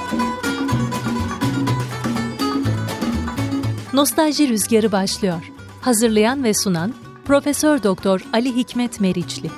Nostalji Rüzgarı başlıyor. Hazırlayan ve sunan Profesör Doktor Ali Hikmet Meriçli.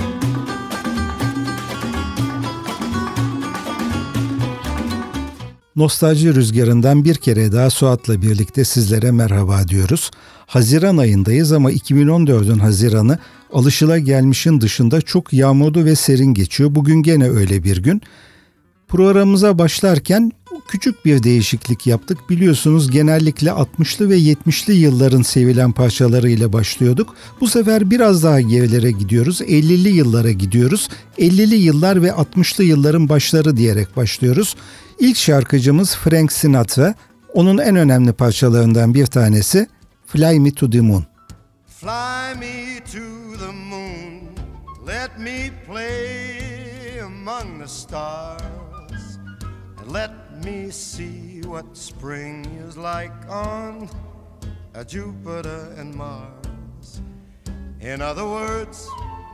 Nostalji Rüzgarı'ndan bir kere daha Suat'la birlikte sizlere merhaba diyoruz. Haziran ayındayız ama 2014'ün Haziran'ı alışılagelmişin dışında çok yağmurlu ve serin geçiyor. Bugün gene öyle bir gün. Programımıza başlarken küçük bir değişiklik yaptık. Biliyorsunuz genellikle 60'lı ve 70'li yılların sevilen parçalarıyla başlıyorduk. Bu sefer biraz daha gerilere gidiyoruz. 50'li yıllara gidiyoruz. 50'li yıllar ve 60'lı yılların başları diyerek başlıyoruz. İlk şarkıcımız Frank Sinatra. Onun en önemli parçalarından bir tanesi Fly Me to the Moon. Fly me to the moon, let me play among the stars, and let me see what spring is like on Jupiter and Mars. In other words,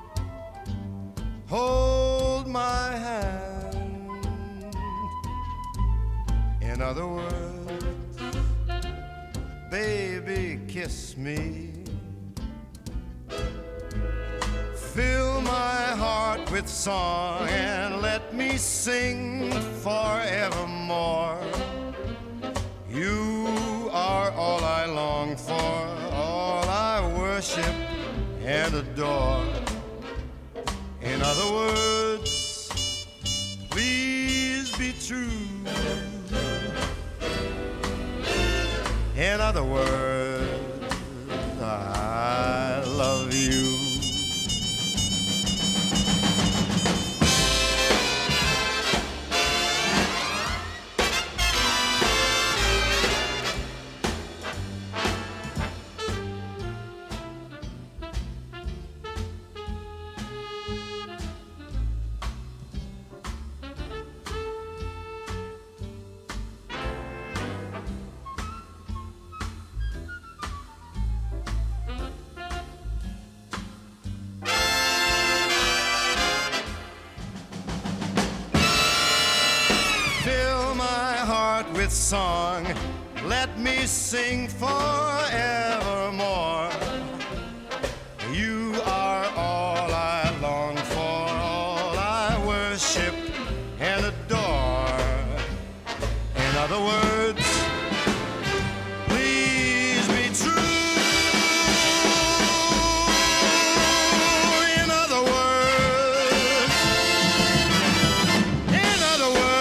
hold my hand. In other words, baby, kiss me. Fill my heart with song and let me sing forevermore. You are all I long for, all I worship and adore. In other words, please be true. In other words, I love you. With song, let me sing forevermore. You are all I long for, all I worship and adore. In other words, please be true. In other words, in other words,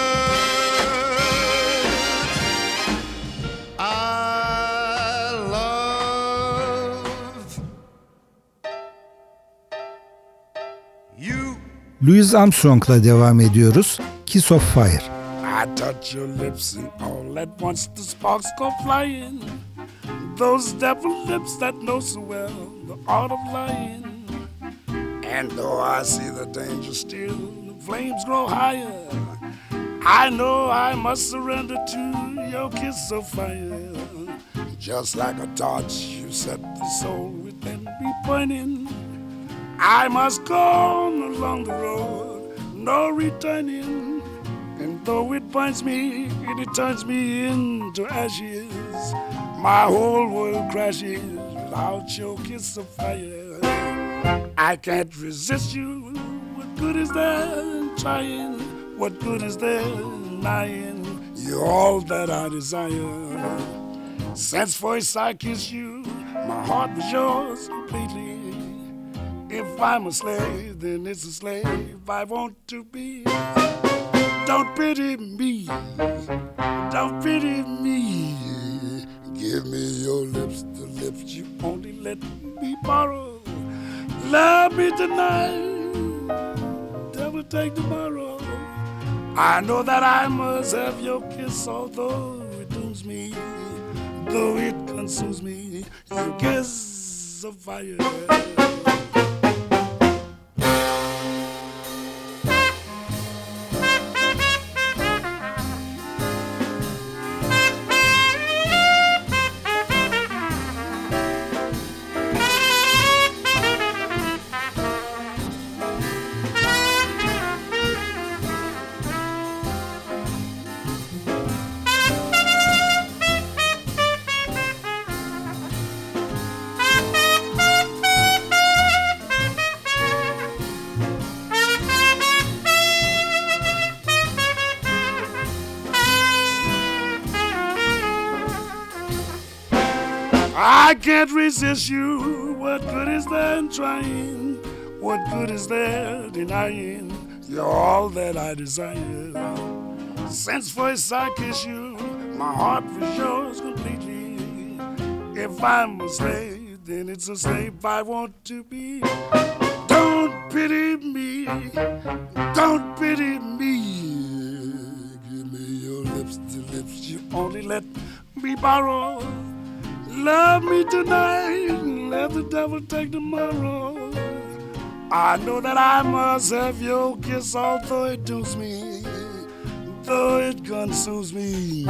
Louis Armstrong'la devam ediyoruz. Kiss of Fire. I touch your lips and all at once the sparks go flying. Those devil lips that know so well the art of lying. And though I see the danger still, the flames grow higher. I know I must surrender to your kiss of fire. Just like a torch, you set the soul within me burning. I must go on along the road, no returning. And though it burns me, it turns me into ashes. My whole world crashes without your kiss of fire. I can't resist you. What good is there in trying? What good is there in lying? You're all that I desire. Since first I kissed you, my heart was yours completely. If I'm a slave, then it's a slave I want to be. Don't pity me, don't pity me. Give me your lips, the lips you only let me borrow. Love me tonight, never take tomorrow. I know that I must have your kiss, although it dooms me, though it consumes me. Your kiss of fire. I can't resist you. What good is there in trying? What good is there denying? You're all that I desire. Since first I kiss you, my heart was yours completely. If I'm a slave, then it's a slave I want to be. Don't pity me, don't pity me. Give me your lips, the lips you only let me borrow. Love me tonight, let the devil take tomorrow. I know that I must have your kiss, although it dooms me, though it consumes me.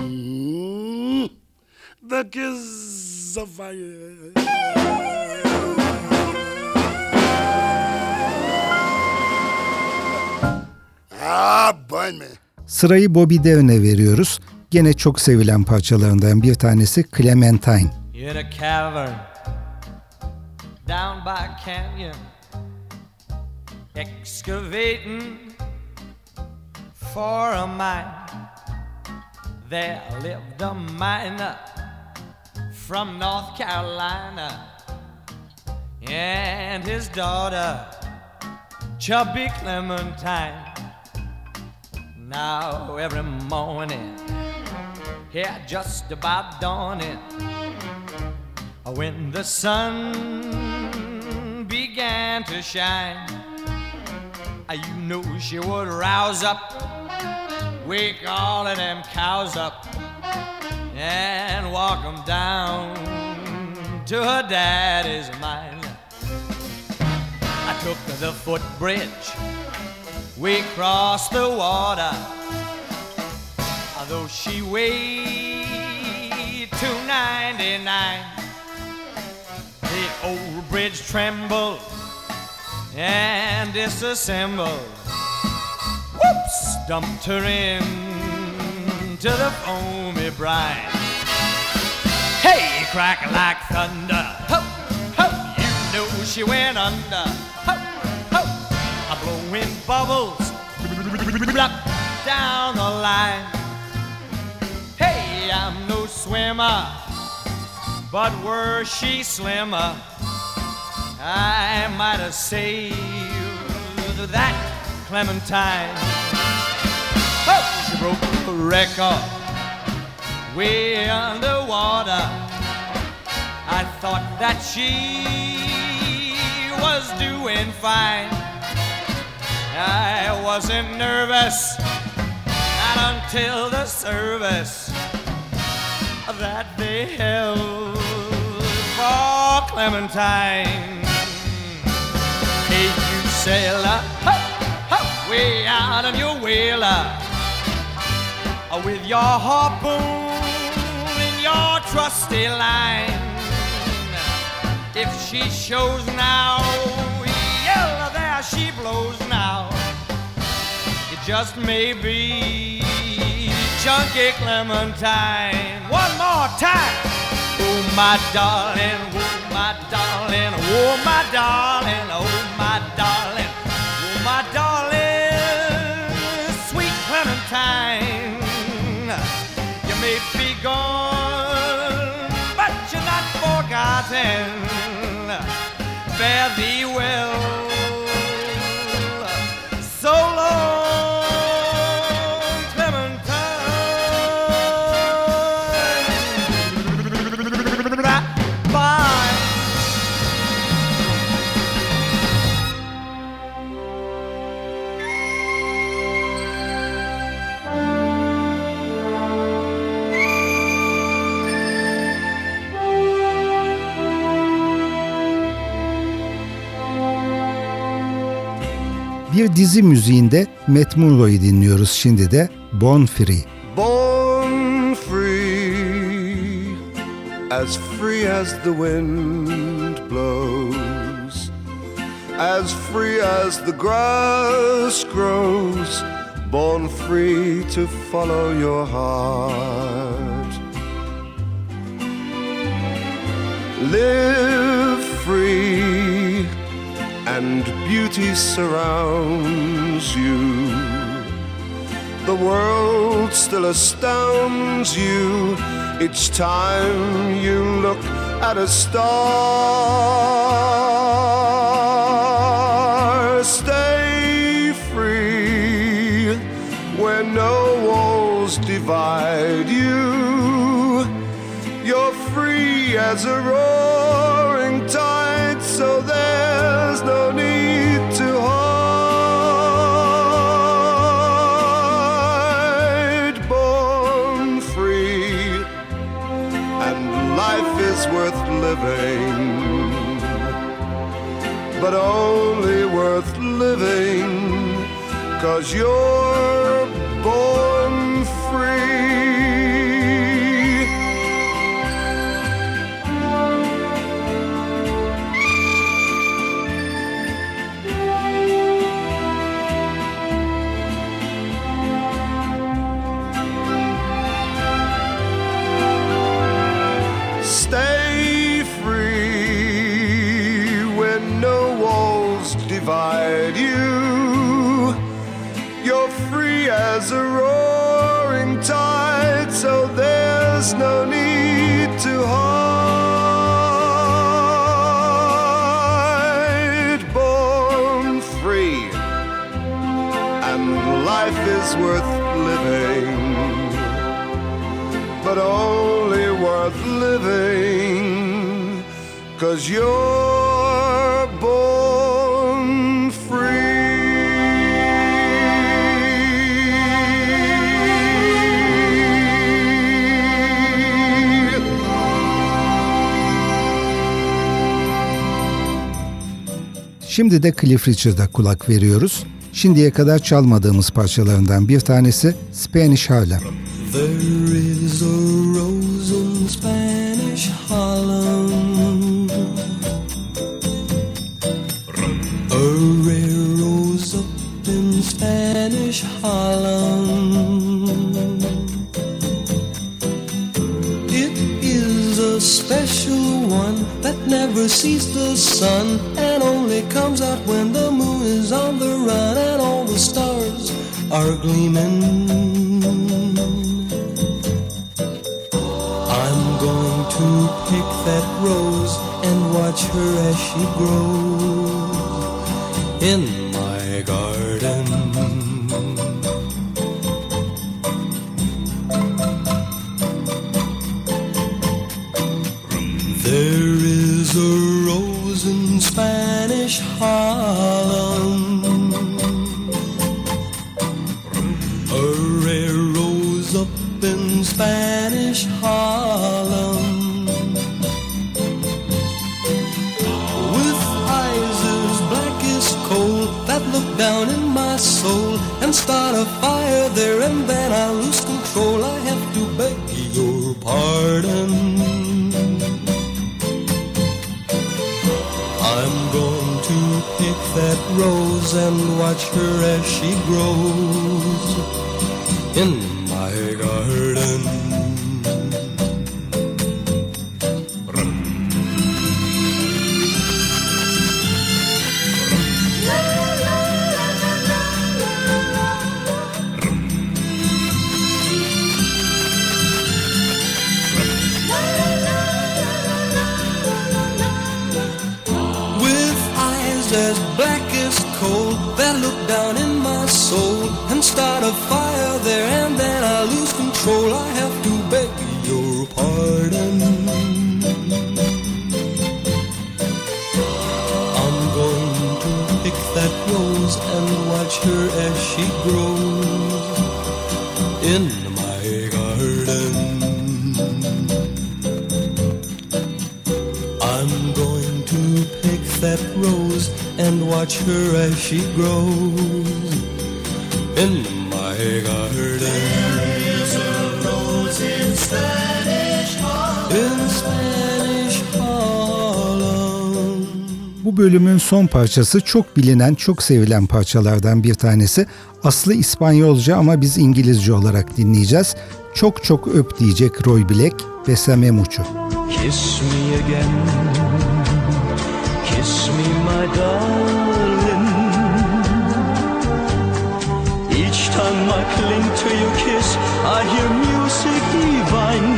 The kiss of fire. Burn me. Sırayı Bobby Darin'e veriyoruz. Gene çok sevilen parçalarından bir tanesi Clementine. In a cavern down by a canyon, excavating for a mine, there lived a miner from North Carolina and his daughter, chubby Clementine. Now every morning, yeah, just about dawning, when the sun began to shine, you knew she would rouse up, wake all of them cows up, and walk them down to her daddy's mine. I took the footbridge, we crossed the water, though she weighed 299. The old bridge trembled and disassembled. Whoops! Dumped her in to the foamy brine. Hey, crack like thunder. Ho, ho, you know she went under. Ho, ho, a blowing bubbles down the line. Hey, I'm no swimmer, but were she slimmer, I might have saved that Clementine. Oh, she broke a record way underwater. I thought that she was doing fine. I wasn't nervous, not until the service that they held for Clementine. Hey, you sailor, ho, ho, way out on your whaler, with your harpoon in your trusty line. If she shows now, yell, there she blows now. It just may be Chunky Clementine. One more time. Oh, my darling, oh, my darling, oh, my darling, oh, my darling, oh, my darling, sweet Clementine. You may be gone, but you're not forgotten. Fare thee well. So long, Clementine. Bye. Bir dizi müziğinde Matt Monro'yu dinliyoruz şimdi de Born Free. Born free as the wind blows, as free as the grass grows, born free to follow your heart. Live free and beauty surrounds you. the world still astounds you each time you look at a star. Stay free where no walls divide you. You're free as a roaring tide, so there's no need to hide. Born free, and life is worth living, but only worth living 'cause you're born free. Stay free when no walls divide you. You're free as a roaring tide, so there's no need to hide. Born free, and life is worth living, but only worth living 'cause you're born free. Şimdi de Cliff Richard'a kulak veriyoruz. Şimdiye kadar çalmadığımız parçalarından bir tanesi Spanish Harlem. There is a rose in Spanish Harlem, a rare rose up in Spanish Harlem. It is a special one that never sees the sun and only comes out when the moon is on the run and all the stars are gleaming. To pick that rose and watch her as she grows in my garden. There is a rose in Spanish Harlem, a rare rose up in Spanish Harlem. That look down in my soul and start a fire there, and then I lose control. I have to beg your pardon. I'm going to pick that rose and watch her as she grows in my garden. As black as coal that look down in my soul and start a fire there, and then I lose control. I have to beg your pardon. I'm going to pick that rose and watch her as she grows in my garden. I'm going to pick that rose and watch her as she grows in my garden. There is a rose in Spanish Harlem. In Spanish Harlem. Bu bölümün son parçası çok bilinen, çok sevilen parçalardan bir tanesi. Aslı İspanyolca ama biz İngilizce olarak dinleyeceğiz. Çok çok öp diyecek Roy Black, Bésame mucho. Kiss me again, kiss me my darling. Each time my I cling to your kiss, I hear music divine.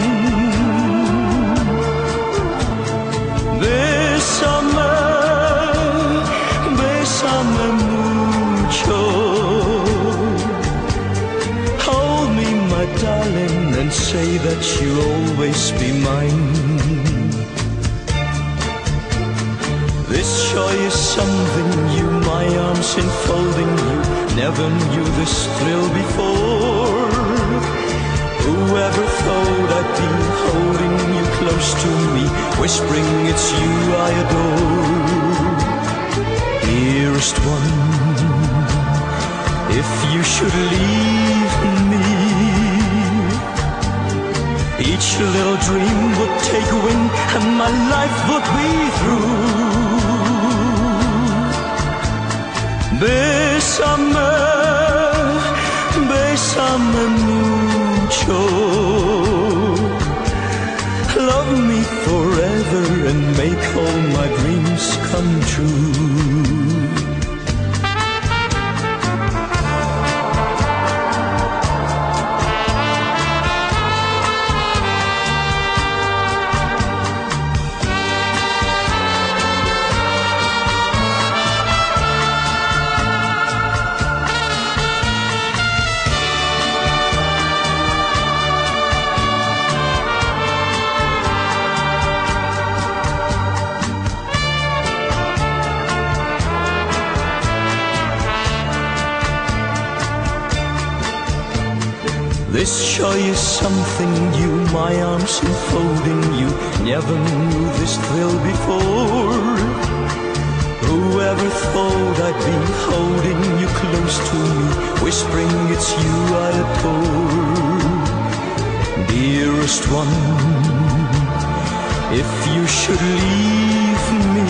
Bésame mucho. Hold me, my darling, and say that you'll always be mine. This joy is something new, my arms enfolding you. Never knew this thrill before. Whoever thought I'd be holding you close to me, whispering it's you I adore. Dearest one, if you should leave me, each little dream would take wing and my life would be through. Bésame, bésame mucho. Love me forever and make all my dreams come true. This joy is something new, my arms enfolding you. Never knew this thrill before. Whoever thought I'd be holding you close to me, whispering it's you I adore. Dearest one, if you should leave me,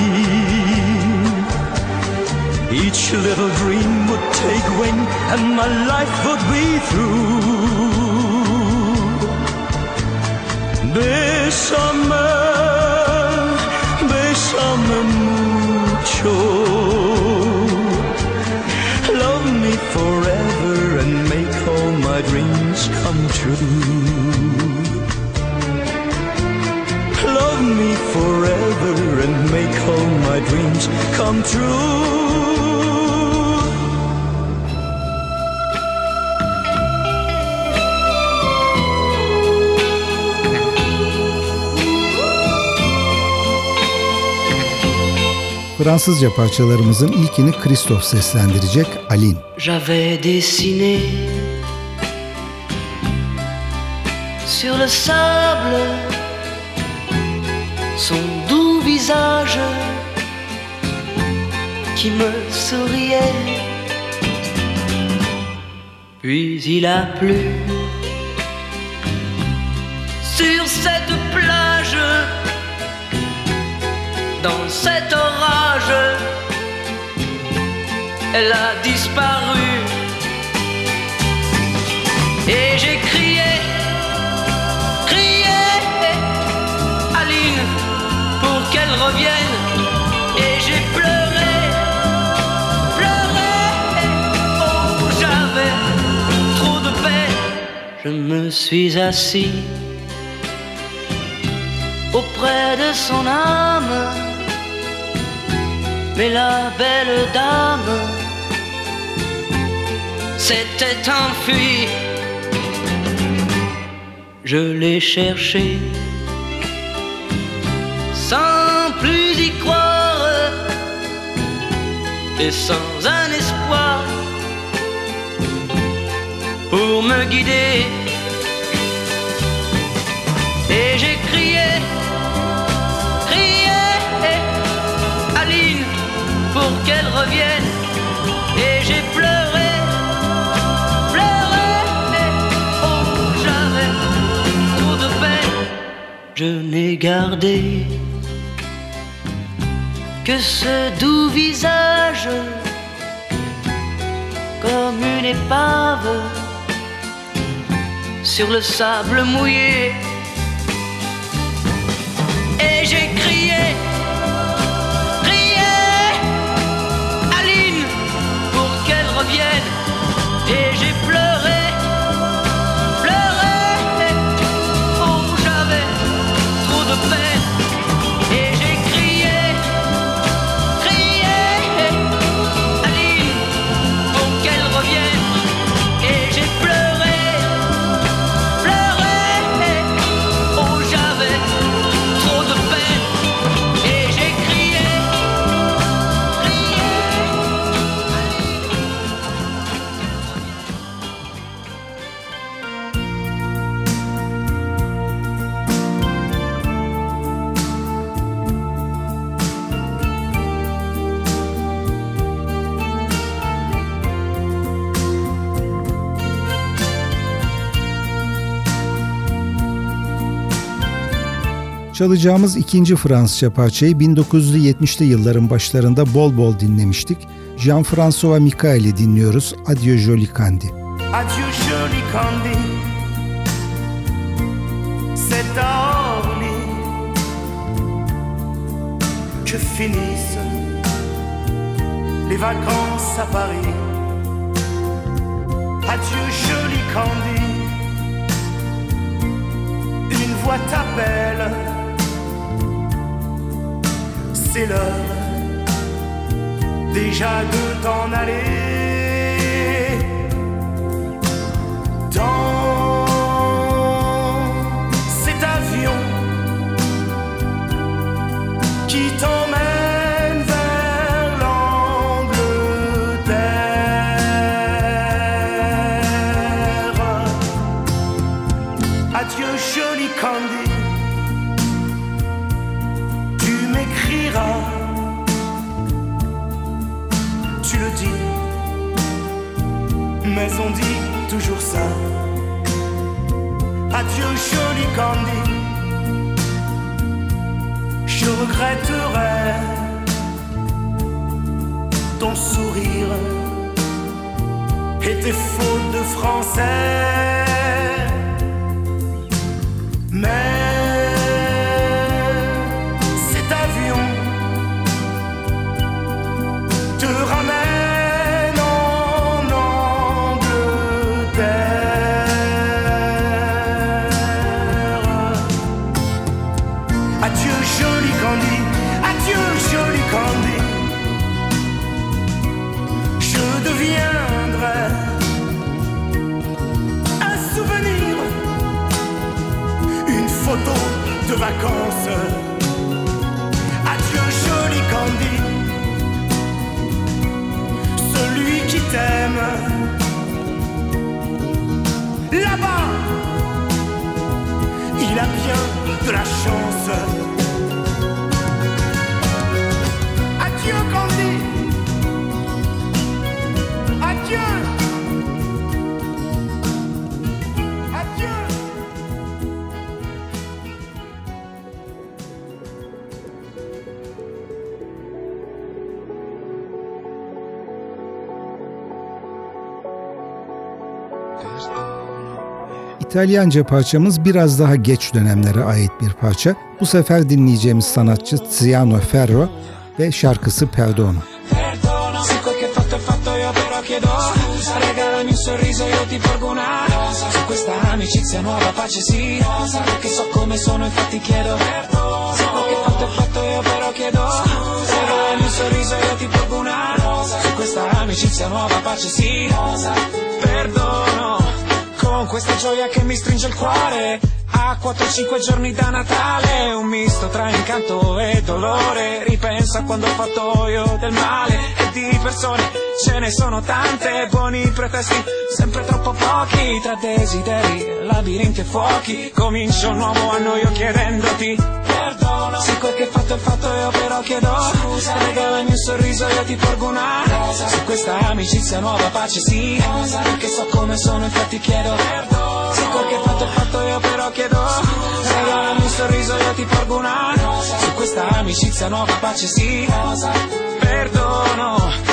each little dream would take wing and my life would be through. Bésame, bésame mucho. Love me forever and make all my dreams come true. Love me forever and make all my dreams come true. Fransızca parçalarımızın ilkini Christophe seslendirecek, Aline. J'avais dessiné sur le sable son doux visage qui me souriait. Puis il a plu sur cette plage. Dans cet orage, elle a disparu. Et j'ai crié, crié, Aline, pour qu'elle revienne. Et j'ai pleuré, pleuré, oh j'avais trop de peine. Je me suis assis auprès de son âme. Mais la belle dame s'était enfuie. Je l'ai cherchée sans plus y croire et sans un espoir pour me guider. Et j'ai crié, crié, Aline, pour qu'elle revienne. Et j'ai pleuré, pleuré, oh j'avais trop de peine. Je n'ai gardé que ce doux visage comme une épave sur le sable mouillé. Et j'ai crié, Aline, pour qu'elle revienne. Et j'ai pleuré, Çalacağımız ikinci Fransızca parçayı 1970'li yılların başlarında bol bol dinlemiştik. Jean-François Michael'i dinliyoruz. Adieu Joli Candy. Adieu joli Candy, c'est à Orly que finissent les vacances à Paris. Adieu joli Candy, une voix t'appelle, c'est l'heure déjà de t'en aller. Dans cet avion qui t'emmène vers l'Angleterre. Adieu joli Candy, tu m'écriras, tu le dis, mais on dit toujours ça. Adieu joli Candy, je regretterai ton sourire et tes fautes de français. Mais cet avion te ramène en Angleterre. Adieu joli Candy, adieu joli Candy, je deviendrai un souvenir, une photo de vacances. Adieu joli Candy, celui qui t'aime là-bas, il a bien de la chance. Adieu Candy, adieu, adieu. İtalyanca parçamız biraz daha geç dönemlere ait bir parça. Bu sefer dinleyeceğimiz sanatçı Tiziano Ferro ve şarkısı Perdono. Se quel che fatto è fatto io però chiedo scusa, regalami un sorriso io ti porgo una rosa, su questa amicizia nuova pace sì, perché so come sono infatti chiedo perdono. Se quel che fatto è fatto io però chiedo scusa, regalami un sorriso io ti porgo una rosa, su questa amicizia nuova pace sì, perdono. Con questa gioia che mi stringe il cuore, a 4-5 giorni da Natale, un misto tra incanto e dolore, ripenso a quando ho fatto io del male, e di persone ce ne sono tante, buoni pretesti, sempre troppo pochi, tra desideri, labirinti e fuochi, comincio un nuovo anno io chiedendoti perdono. Se quel che fatto è fatto io però chiedo scusa, regalami un sorriso io ti porgo una rosa, su questa amicizia nuova pace sì, perché so come sono infatti chiedo perdono. Se quel che fatto è fatto io però chiedo scusa, regalami un sorriso io ti porgo una rosa, su questa amicizia nuova pace sì, perdono.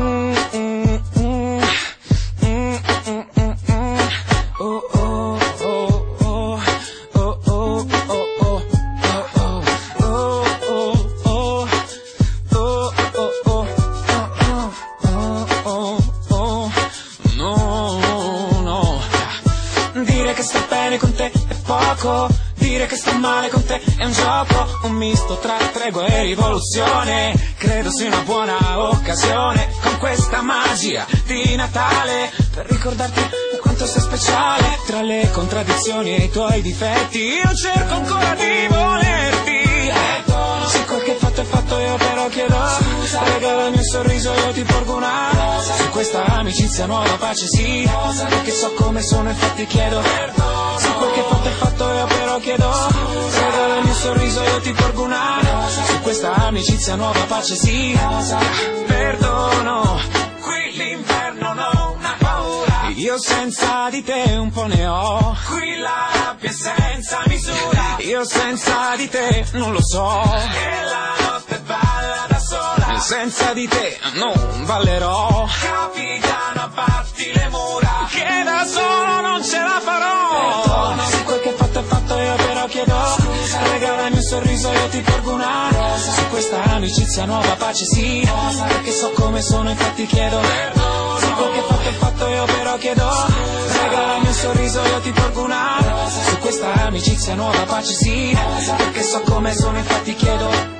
Dire che sto male con te è un gioco, un misto tra tregua e rivoluzione, credo sia una buona occasione con questa magia di Natale per ricordarti quanto sei speciale, tra le contraddizioni e i tuoi difetti io cerco ancora di volerti. Se quel che fatto è fatto io però chiedo scusa, regalami un sorriso io ti porgo una rosa, su questa amicizia nuova pace sì, perché so come sono infatti chiedo perdono. Se quel che fatto è fatto io però chiedo scusa, regalami un sorriso io ti porgo una rosa, su questa amicizia nuova pace sì, perdono. Qui l'inverno non ha paura, io senza di te un po' ne ho, qui la rabbia senza misura, Io senza di te non lo so. E la notte balla da sola. Senza di te non ballerò. Capitano, abbatti le mura, che da solo non ce la farò. Perdono, se quel che fatto è fatto io però chiedo scusa. Regalami un sorriso, io ti porgo una rosa. Su questa amicizia nuova pace sì, rosa. Perché so come sono, infatti chiedo perdono. Se quel che fatto è fatto io però chiedo scusa. Regalami un sorriso, io ti porgo una rosa. Su questa amicizia nuova pace sì, rosa. Perché so come sono, infatti chiedo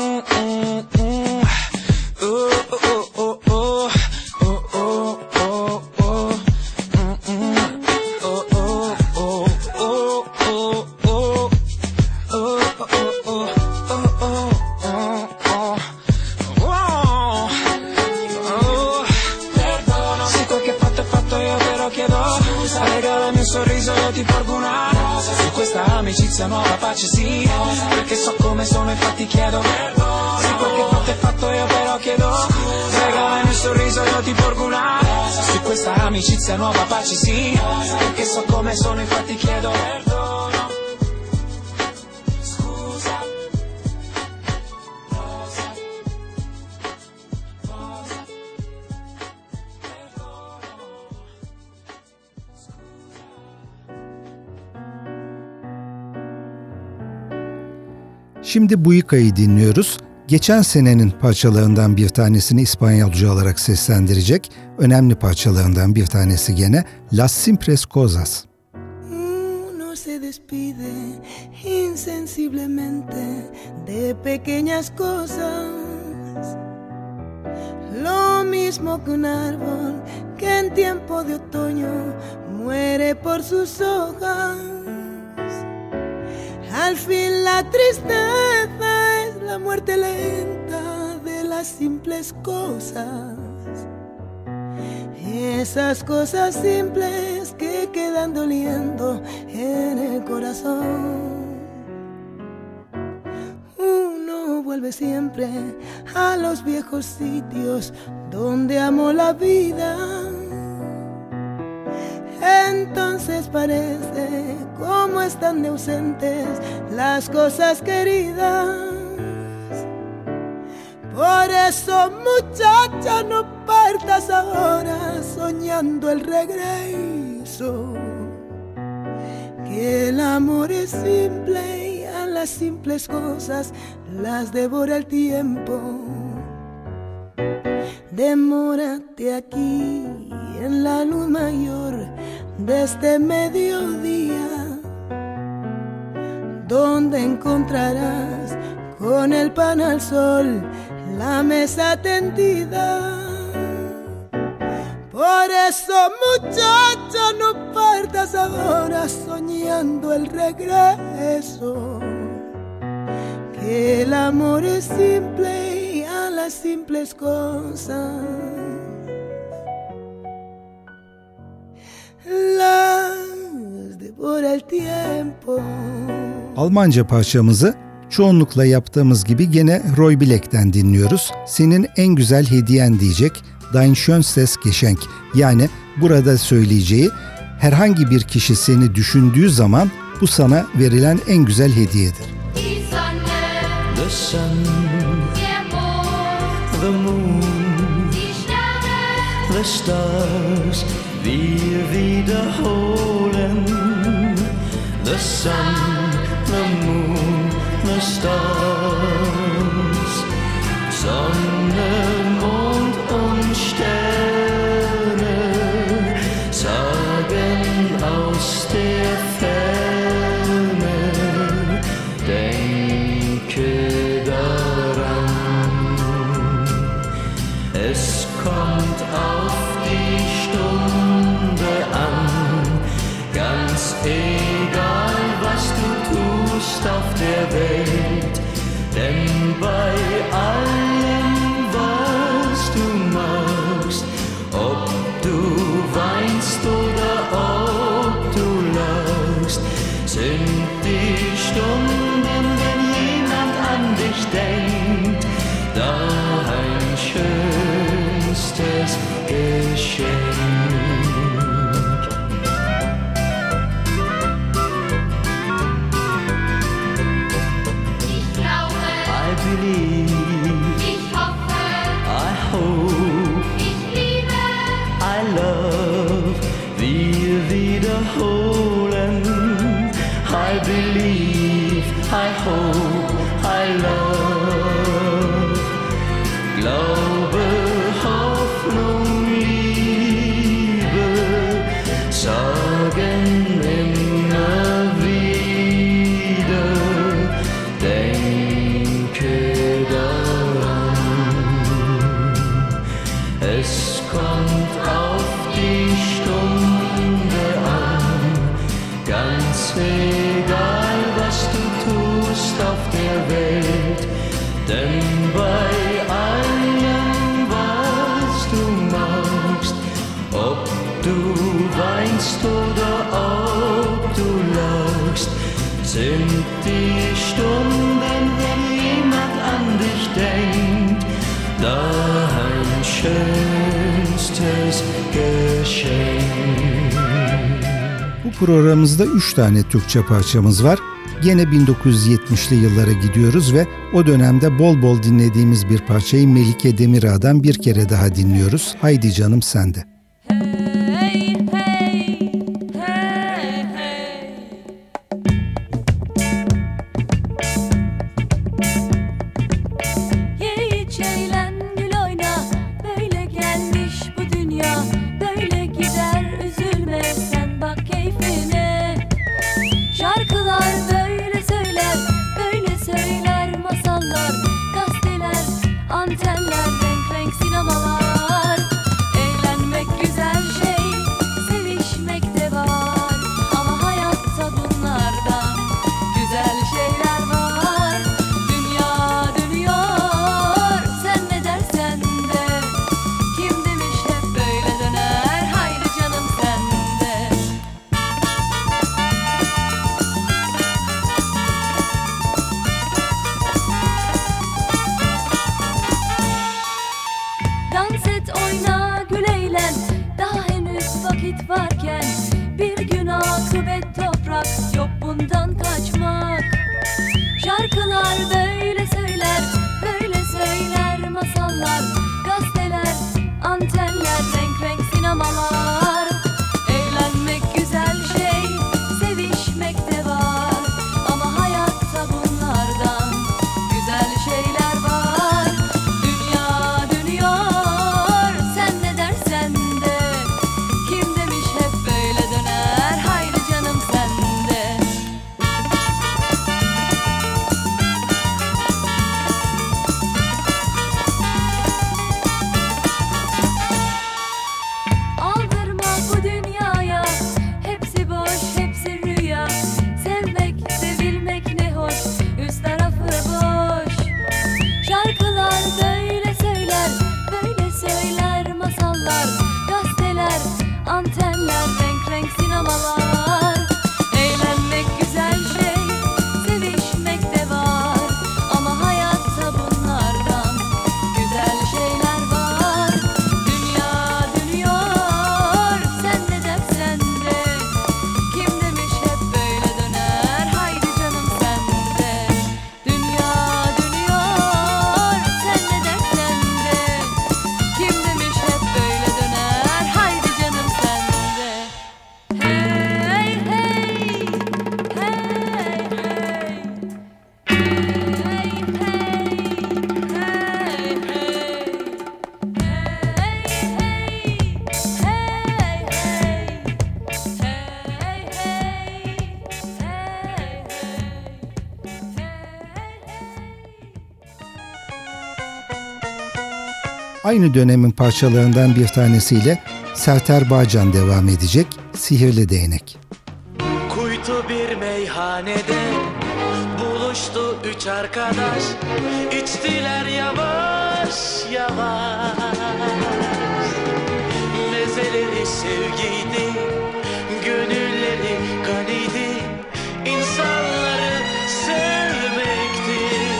amicizia nuova pace sì, perché so come sono infatti chiedo perdono. Se quel che fatto è fatto io però chiedo regalami un sorriso io ti porgo una rosa. Su questa amicizia nuova pace sì, perché so come sono infatti chiedo perdono. Scusa rosa, rosa, perdono. Şimdi Buika'yı dinliyoruz. Geçen senenin parçalarından bir tanesini İspanyolca olarak seslendirecek. Önemli parçalarından bir tanesi gene Las Simples Cosas. Uno se despide insensiblemente de pequeñas cosas. Lo mismo que un árbol que en tiempo de otoño muere por sus hojas. Al fin la tristeza es la muerte lenta de las simples cosas. Esas cosas simples que quedan doliendo en el corazón. Uno vuelve siempre a los viejos sitios donde amó la vida. Entonces parece como están de ausentes las cosas queridas. Por eso, muchacha, no partas ahora soñando el regreso. Que el amor es simple y a las simples cosas las devora el tiempo. Demórate aquí en la luz mayor de este mediodía, donde encontrarás con el pan al sol la mesa tendida. Por eso, muchacha, no partas ahora soñando el regreso. Que el amor es simple y a las simples cosas las devora el tiempo. Almanca parçamızı çoğunlukla yaptığımız gibi gene Roy Black'ten dinliyoruz. Senin en güzel hediyen diyecek Dein schönstes Geschenk. Yani burada söyleyeceği herhangi bir kişi seni düşündüğü zaman bu sana verilen en güzel hediyedir. The sun, the moon, the stars, wir wiederholen. The sun, the moon, the stars, Sonne, Mond und Sterne sagen aus der Ferne, denke daran, es kommt auf die Stunde an, ganz egal was du tust auf der Welt, denn bei allem was du machst, ob du weinst oder ob du lachst, sind die Stunden, wenn jemand an dich denkt, dein schönstes Geschenk. I believe, I hope, I love. Glaube, Hoffnung, Liebe sagen immer wieder, denke daran. Es kommt auf die Stunde an, ganz egal was du tust auf der Welt, denn bei allem was du machst, ob du weinst oder ob du lachst, sind die Stunden, wenn jemand an dich denkt, dein schönstes Geschenk. Bu programımızda 3 tane Türkçe parçamız var. Gene 1970'li yıllara gidiyoruz ve o dönemde bol bol dinlediğimiz bir parçayı Melike Demirağ'dan bir kere daha dinliyoruz. Haydi canım sende. Aynı dönemin parçalarından bir tanesiyle Serter Bağcan devam edecek. Sihirli Değnek. Kuytu bir meyhanede buluştu üç arkadaş, içtiler yavaş yavaş. Mezeleri sevgiydi, gönülleri ganiydi, insanları sevmekti.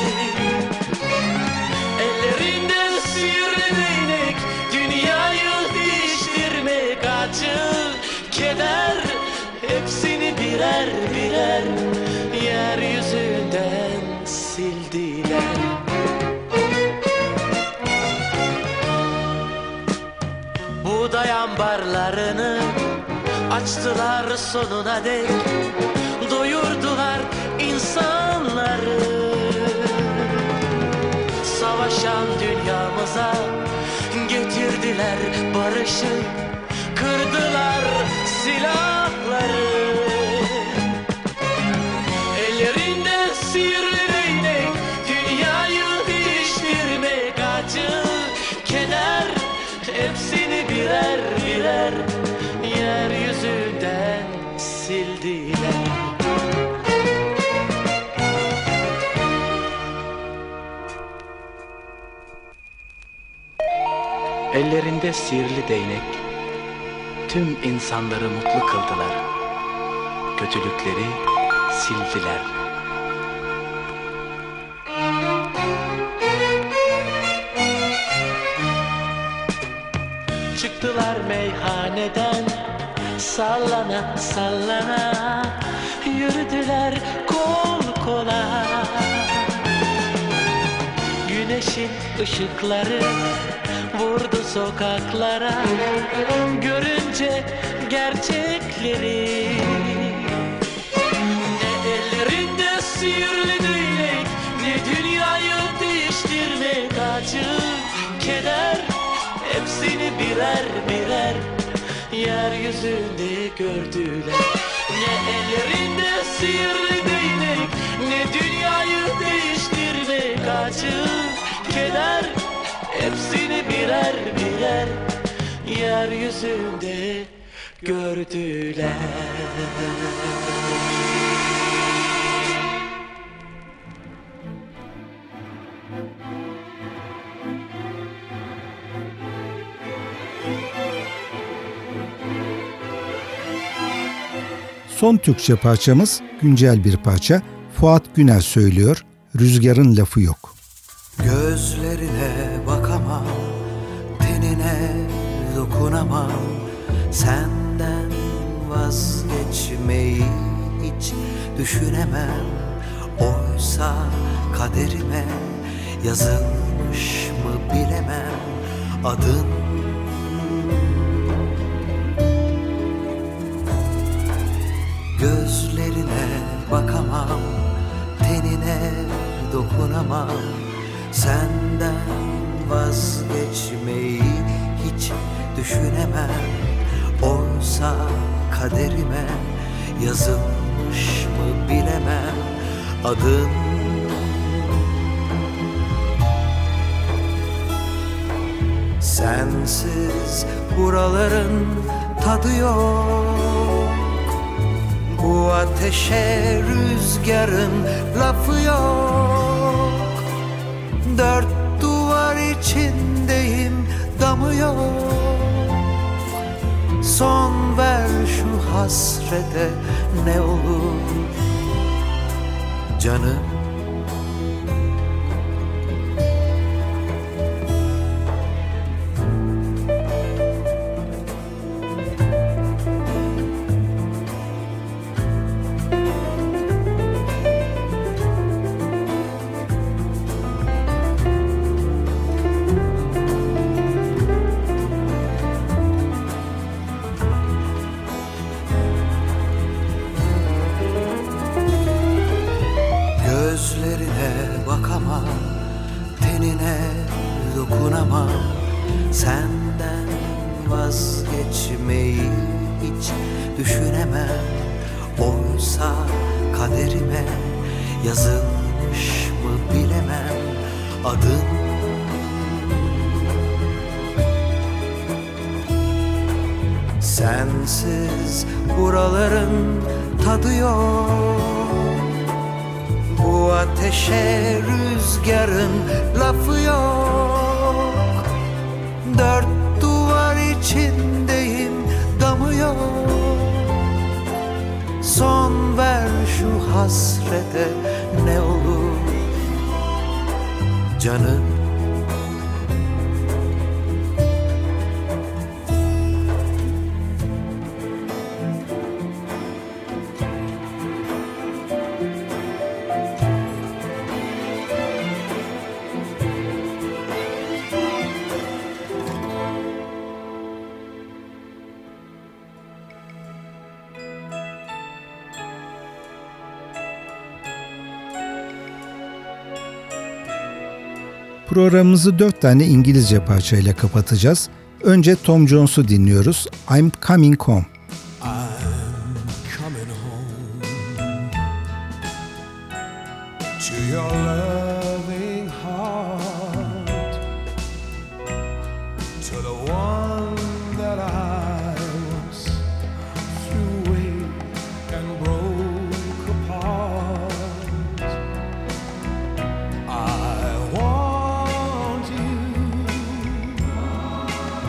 Ellerinden sihirli değnek, dünyayı değiştirmek, acı, keder, hepsini birer birer yeryüzünden sildiler. Buğday ambarlarını açtılar sonuna dek, doyurdular Ellerinde sihirli değnek tüm insanları mutlu kıldılar. Kötülükleri sildiler. Çıktılar meyhaneden sallana sallana, yürüdüler kol kola. Güneşin ışıkları vurdu sokaklara, görünce gerçekleri. Ne ellerinde sihirli değnek, ne dünyayı değiştirmek acı, keder, hepsini birer birer yeryüzünde gördüler. Ne ellerinde sihirli değnek, ne dünyayı değiştirmek acı, keder, hepsini birer birer yeryüzünde gördüler. Son Türkçe parçamız güncel bir parça. Fuat Güner söylüyor. Rüzgarın lafı yok. Gözlerine bakamam, tenine dokunamam, senden vazgeçmeyi hiç düşünemem. Oysa kaderime yazılmış mı bilemem adın. Gözlerine bakamam, tenine dokunamam, senden vazgeçmeyi hiç düşünemem. Oysa kaderime yazılmış mı bilemem adın. Sensiz buraların tadı yok, bu ateşe rüzgarın lafı yok. Dört duvar içindeyim, damı yok. Son ver şu hasrete ne olur canım. Gözlerine bakamam, tenine dokunamam, senden vazgeçmeyi hiç düşünemem. Oysa kaderime yazılmış mı bilemem adın. Sensiz buraların tadı yok, bu ateşe rüzgarın lafı yok. Dört duvar içindeyim, damı yok. Son ver şu hasrete ne olur canım. Programımızı 4 tane İngilizce parçayla kapatacağız. Önce Tom Jones'u dinliyoruz. I'm Coming Home. I'm coming home to your loving heart, to the one that I once threw away and broke apart. I want you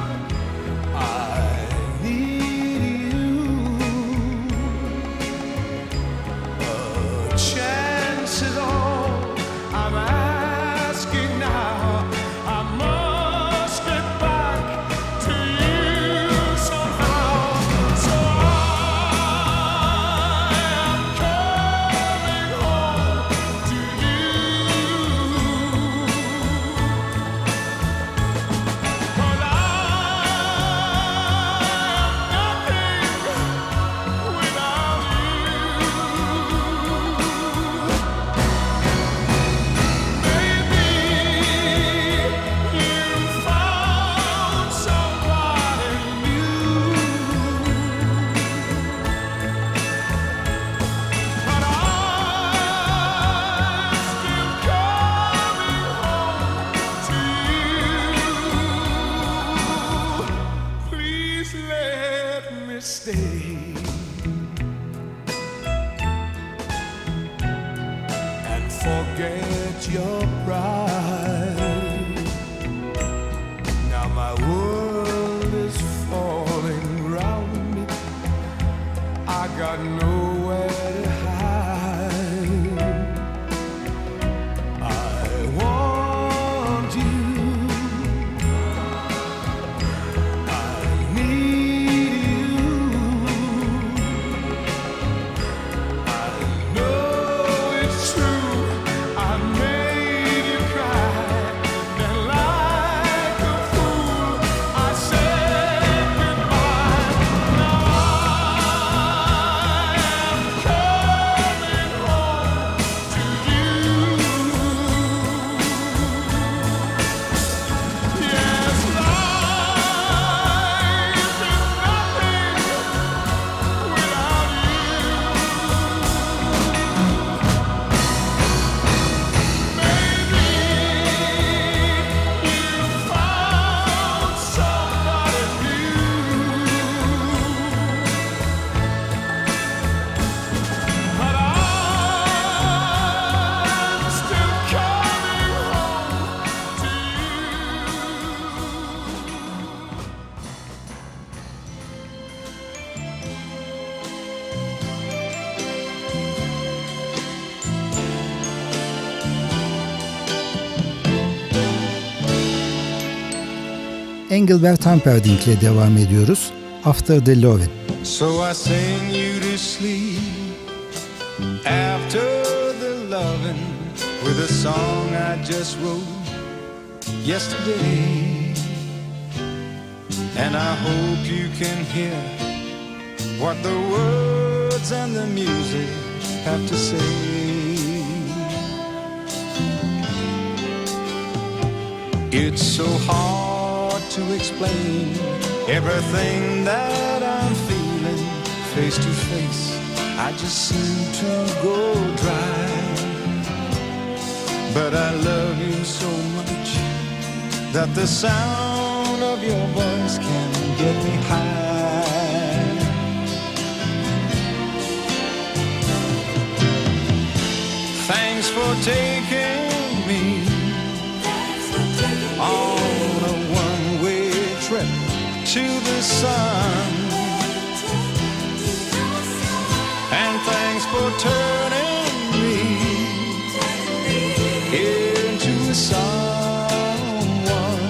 forget your pride. Now my world is falling round me. I got nowhere to hide. I want you. I need you. I know it's true. I made you cry. Then like a fool, I said goodbye. Now I am coming home to you. Yes, life is nothing without you. Maybe you found somebody new, but I'm still coming home to Engelbert Humperdinck'le devam ediyoruz. After the Lovin'. So I sing you to sleep after the loving with a song I just wrote yesterday. And I hope you can hear what the words and the music have to say. It's so hard to explain everything that I'm feeling face to face. I just seem to go dry. But I love you so much that the sound of your voice can get me high. Thanks for taking me on a one-way trip to the sun. And thanks for turning me into someone.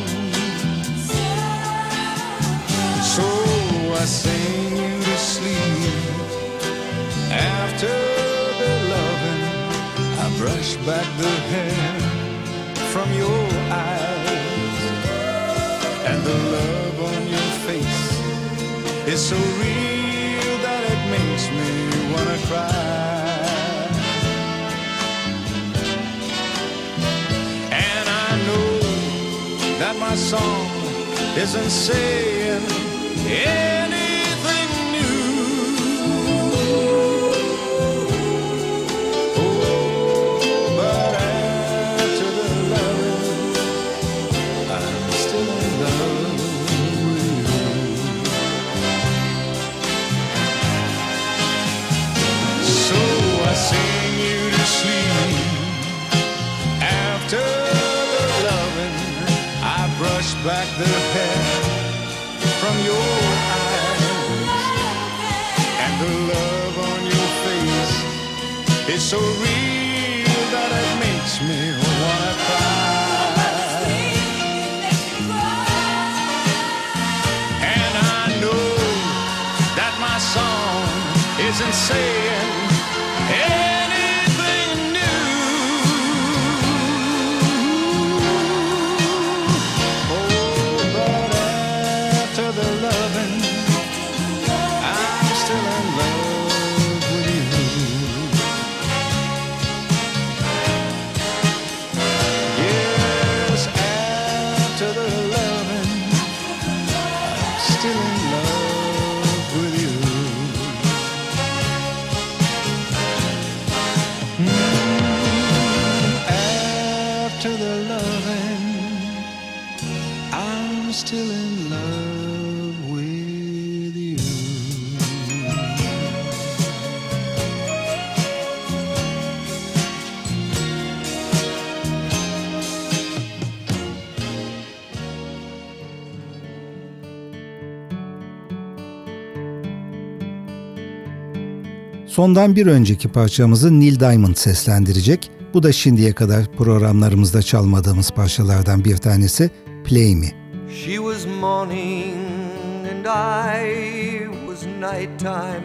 So I sing you to sleep after the loving. I brush back the hair from your eyes, and the love on your face is so real that it makes me wanna cry. And I know that my song isn't saying anything new. Oh, but after the love, I'm still in love with you. So I sing you to sleep after the loving. I brush back the hair from your eyes, and the love on your face is so real that it makes me wanna cry. And I know that my song isn't saying anything new. Oh, but after the loving, I'm still in love with you. Yes, after the loving, I'm still in love with you. After the loving, I'm still in love with you. Sondan bir önceki parçamızı Neil Diamond seslendirecek. Bu da şimdiye kadar programlarımızda çalmadığımız parçalardan bir tanesi, Play Me. She was morning and I was nighttime.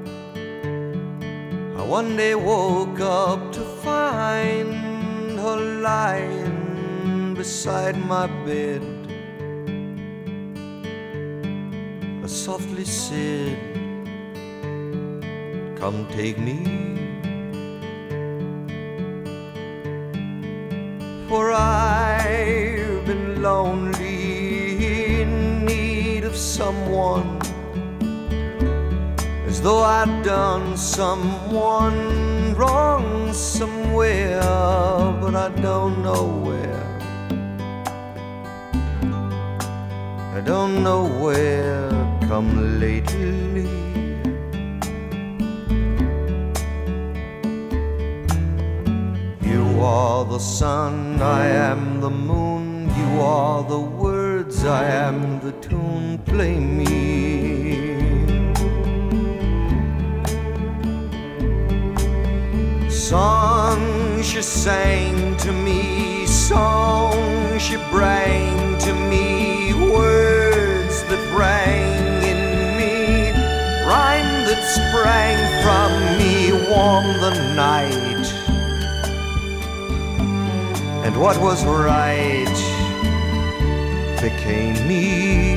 I one day woke up to find her lying beside my bed. I softly said, "Come take me, for I've been lonely, in need of someone, as though I'd done someone wrong somewhere, but I don't know where. I don't know where, come lately. You are the sun, I am the moon. You are the words, I am the tune. Play me. Song she sang to me, song she brought to me, words that rang in me, rhyme that sprang from me, warm the night. And what was right became me.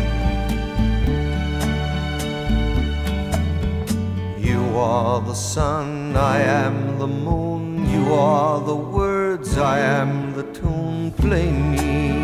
You are the sun, I am the moon. You are the words, I am the tune. Play me.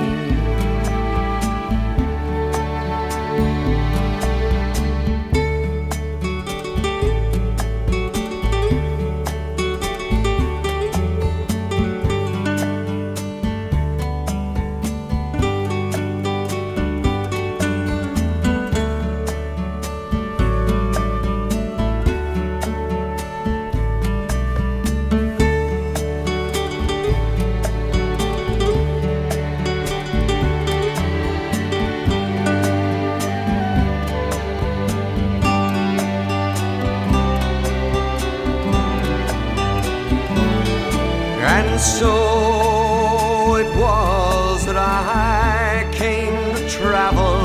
And so it was that I came to travel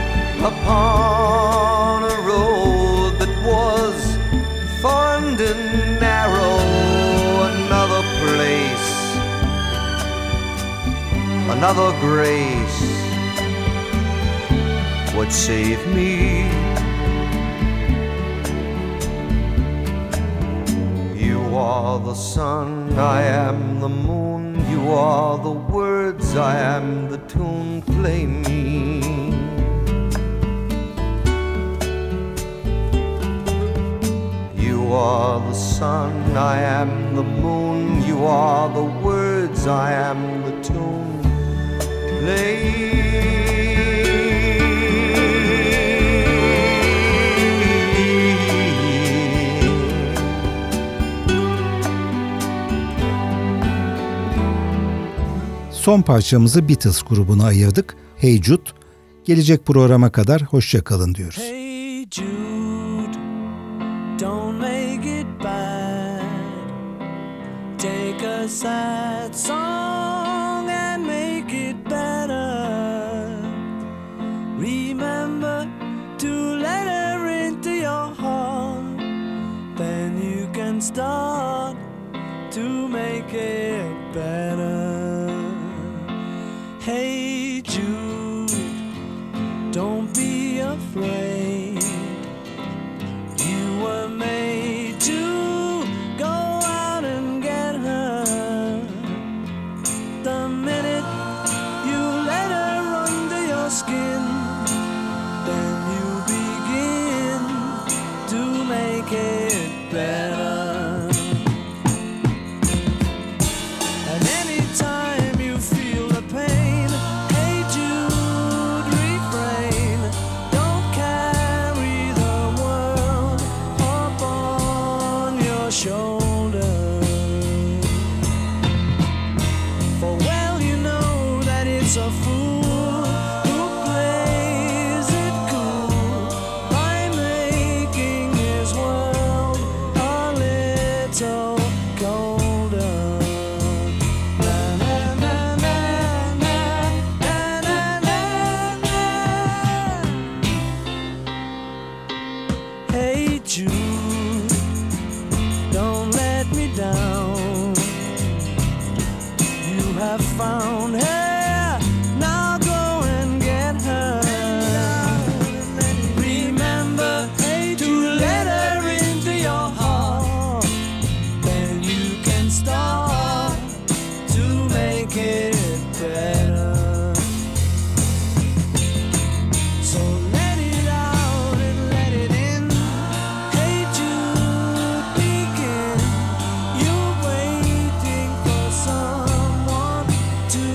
upon a road that was thorned and narrow. Another place, another grace would save me. You are the sun, I am the moon. You are the words, I am the tune. Play me. You are the sun, I am the moon. You are the words, I am the tune. Play. Son parçamızı Beatles grubuna ayırdık. Hey Jude. Gelecek programa kadar hoşça kalın diyoruz. Hey Jude, don't make it bad. Take a sad song and make it better. Remember to let her into your heart. Then you can start to make it better. Hey Jude, don't be afraid. You were made to go out and get her. The minute you let her under your skin, then you begin to make it better. And anytime you feel the pain, hey Jude, refrain. Don't care have found her. Now go and get her. Remember to let her into your heart. Then you can start to make it better. So let it out and let it in. Hate you thinking you're waiting for someone to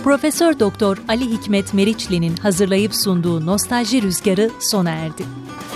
Profesör Doktor Ali Hikmet Meriçli'nin hazırlayıp sunduğu Nostalji Rüzgarı sona erdi.